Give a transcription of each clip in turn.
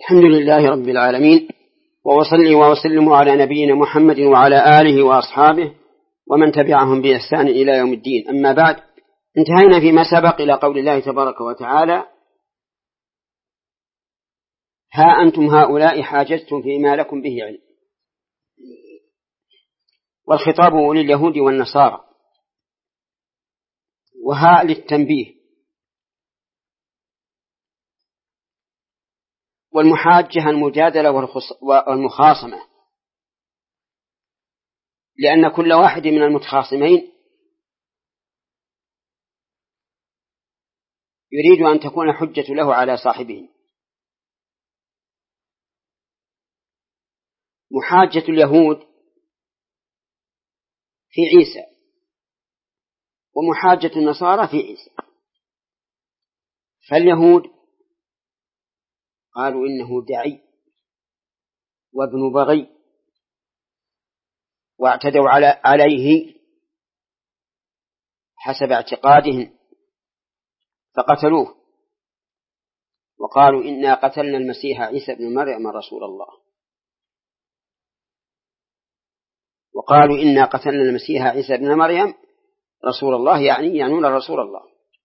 الحمد لله رب العالمين، وأصلي وأسلم على نبينا محمد وعلى آله وأصحابه ومن تبعهم بإحسان إلى يوم الدين. أما بعد، انتهينا فيما سبق إلى قول الله تبارك وتعالى: ها أنتم هؤلاء حاججتم فيما لكم به علم. والخطاب لليهود والنصارى، وها للتنبيه. والمحاجة المجادلة والمخاصمة، لأن كل واحد من المتخاصمين يريد أن تكون حجة له على صاحبه. محاجة اليهود في عيسى، ومحاجة النصارى في عيسى. فاليهود قالوا إنه دعي وابن بغي، واعتدوا عليه حسب اعتقادهم فقتلوه، وقالوا إنا قتلنا المسيح عيسى بن مريم رسول الله. وقالوا إنا قتلنا المسيح عيسى بن مريم رسول الله، يعنون رسول الله.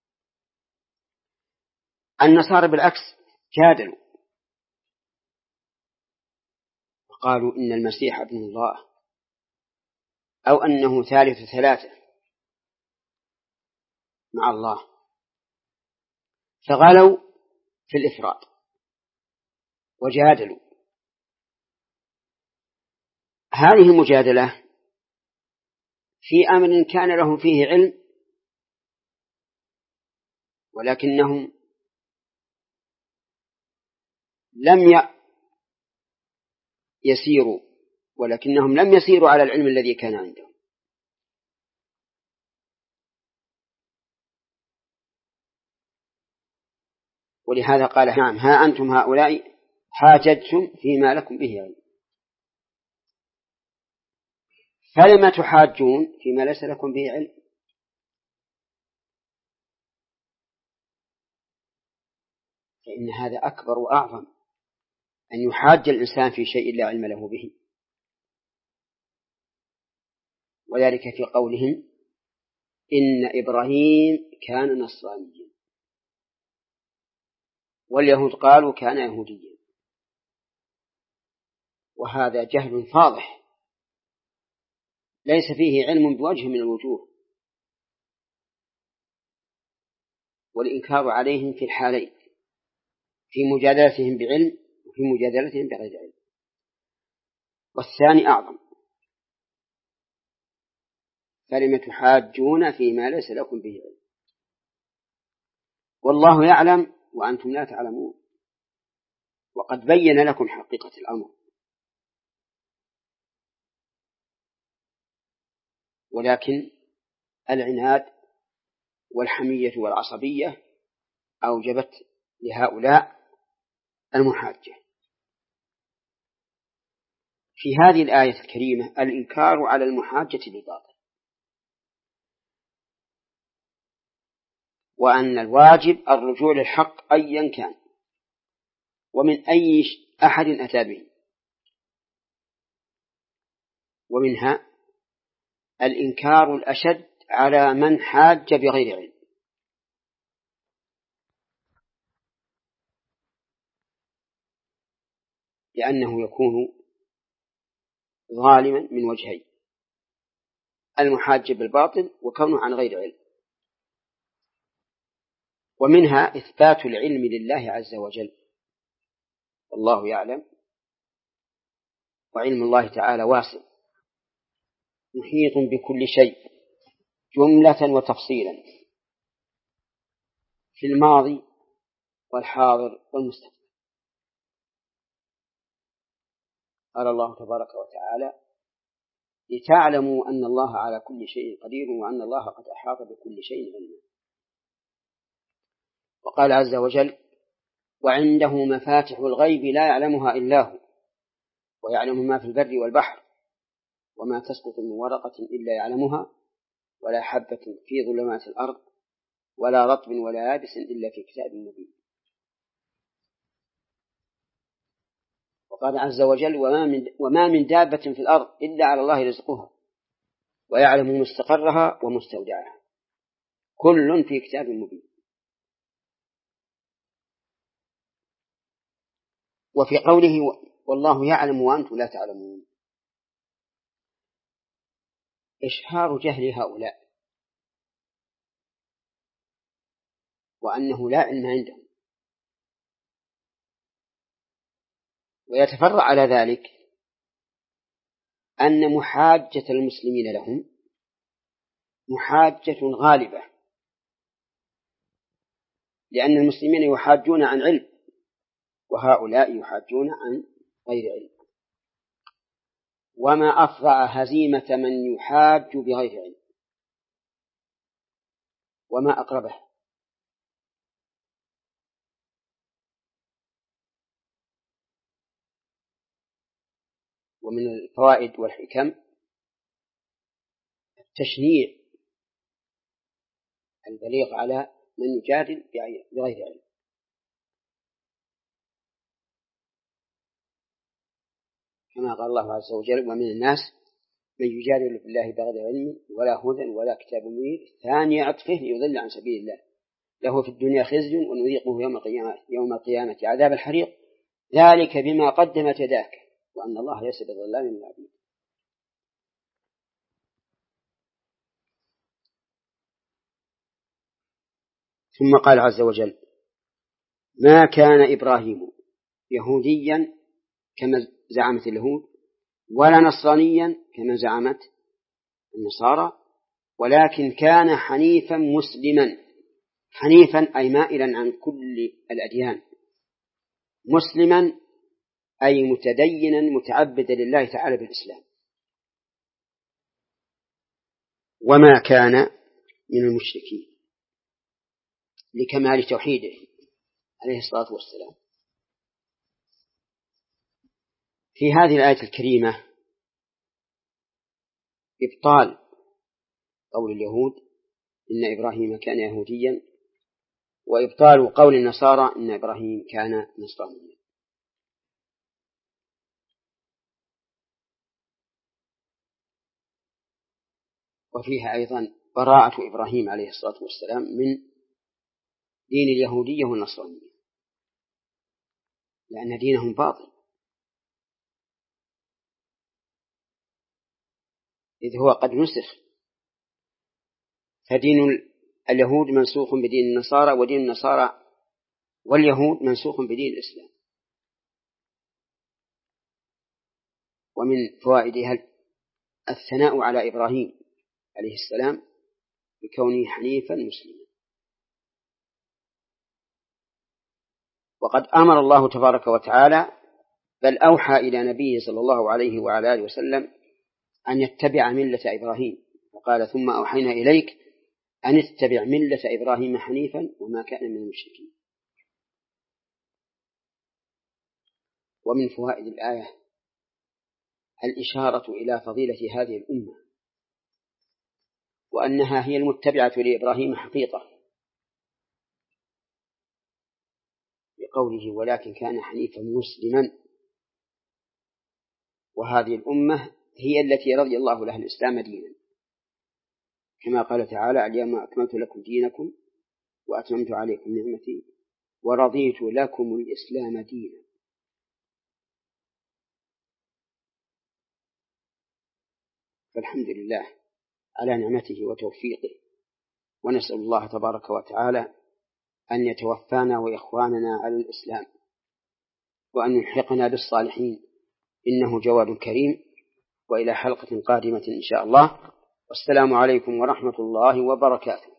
النصارى بالعكس جادلوا وقالوا إن المسيح ابن الله، أو أنه ثالث ثلاثة مع الله، فغلوا في الإفراد وجادلوا. هذه المجادلة في أمر كان لهم فيه علم، ولكنهم لم يسيروا على العلم الذي كان عندهم. ولهذا قال: نعم، ها أنتم هؤلاء حاججتم فيما لكم به علم، فلما تحاجون فيما ليس لكم به علم؟ فإن هذا أكبر وأعظم، أن يحاج الإنسان في شيء لا علم له به. وذلك في قولهم: إن إبراهيم كان نصرانيا، واليهود قالوا كان يهوديا. وهذا جهل فاضح ليس فيه علم بوجه من الوجوه، والإنكار عليهم في الحالين: في مجادلتهم بعلم وفي مجادلتهم بغير علم. والثاني أعظم: فلم تحاجون فيما ليس لكم به علم والله يعلم وأنتم لا تعلمون، وقد بين لكم حقيقة الأمر. ولكن العناد والحمية والعصبية أوجبت لهؤلاء المحاجة. في هذه الآية الكريمة الإنكار على المحاجة بالباطل، وأن الواجب الرجوع للحق أيا كان ومن أي أحد أتى به. ومنها الإنكار الأشد على من حاج بغير علم، لأنه يكون ظالما من وجهين: المحاج بالباطل وكونه عن غير علم. ومنها إثبات العلم لله عز وجل، والله يعلم، وعلم الله تعالى واسع محيط بكل شيء جملة وتفصيلا، في الماضي والحاضر والمستقبل. قال الله تبارك وتعالى: لتعلموا أن الله على كل شيء قدير وأن الله قد أحاط بكل شيء علما. وقال عز وجل: وعنده مفاتح الغيب لا يعلمها إلا هو ويعلم ما في البر والبحر وما تسقط من ورقة إلا يعلمها ولا حبة في ظلمات الأرض ولا رطب ولا يابس إلا في كتاب مبين. وقال عز وجل وما من دابة في الأرض إلا على الله رزقها ويعلم مستقرها ومستودعها كل في كتاب مبين. وفي قوله والله يعلم وأنتم لا تعلمون إشهار جهل هؤلاء وأنه لا علم عندهم، ويتفرع على ذلك أن محاجة المسلمين لهم محاجة غالبة، لأن المسلمين يحاجون عن علم وهؤلاء يحاجون عن غير علم. وما أفظع هزيمة من يحاج بغير علم وما أقربه. ومن الفوائد والحكم التشنيع البليغ على من يجادل بغير علم. كما قال الله عز وجل ومن الناس من يجادل في الله بغير علم ولا هدى ولا كتاب منير ثاني عطفه ليضل عن سبيل الله له في الدنيا خزي ونذيقه يوم القيامة عذاب الحريق ذلك بما قدمت يداك وأن الله ليس بظلام للعبيد. ثم قال عز وجل ما كان إبراهيم يهوديا كما زعمت اليهود ولا نصرانيا كما زعمت النصارى ولكن كان حنيفا مسلما. حنيفا أي مائلا عن كل الأديان، مسلما أي متدينا متعبدا لله تعالى بالإسلام، وما كان من المشركين لكمال توحيده عليه الصلاة والسلام. في هذه الآية الكريمة إبطال قول اليهود إن إبراهيم كان يهوديا وإبطال قول النصارى إن إبراهيم كان نصرانيا. وفيها أيضا براءة إبراهيم عليه الصلاة والسلام من دين اليهودية والنصرانية لأن دينهم باطل إذ هو قد نسخ، فدين اليهود منسوخ بدين النصارى ودين النصارى واليهود منسوخ بدين الإسلام. ومن فوائدها الثناء على إبراهيم عليه السلام بكونه حنيفا مسلما. وقد أمر الله تبارك وتعالى بل أوحى إلى نبيه صلى الله عليه وعلى آله وسلم أن يتبع ملة إبراهيم فقال ثم أوحينا إليك أن اتبع ملة إبراهيم حنيفا وما كان من المشركين. ومن فوائد الآية الإشارة إلى فضيلة هذه الأمة وأنها هي المتبعة لإبراهيم حقيقة بقوله ولكن كان حنيفا مسلما. وهذه الأمة هي التي رضي الله لها الإسلام دينا كما قال تعالى اليوم أكملت لكم دينكم وأتممت عليكم نعمتي ورضيت لكم الإسلام دينا. فالحمد لله على نعمته وتوفيقه، ونسأل الله تبارك وتعالى أن يتوفانا وإخواننا على الإسلام وأن يلحقنا بالصالحين إنه جواد كريم. وإلى حلقة قادمة إن شاء الله، والسلام عليكم ورحمة الله وبركاته.